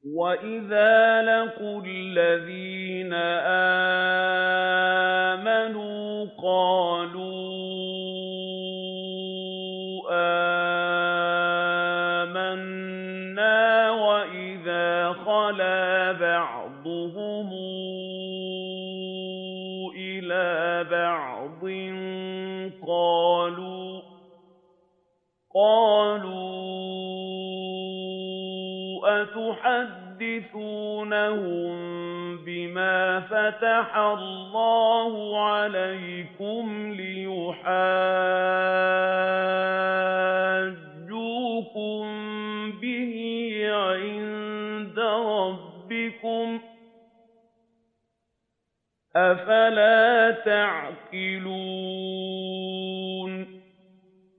وَإِذَا لَقُوا الَّذِينَ آمَنُوا قَالُوا آمَنَّا وَإِذَا خَلَا بَعْضُهُمْ إِلَىٰ بَعْضٍ قَالُوا أَتُحَدِّثُونَهُم بِمَا فَتَحَ اللَّهُ عَلَيْكُمْ لِيُحَاجُّوكُم بِهِ عِندَ رَبِّكُمْ ۚ أَفَلَا تَعْقِلُونَ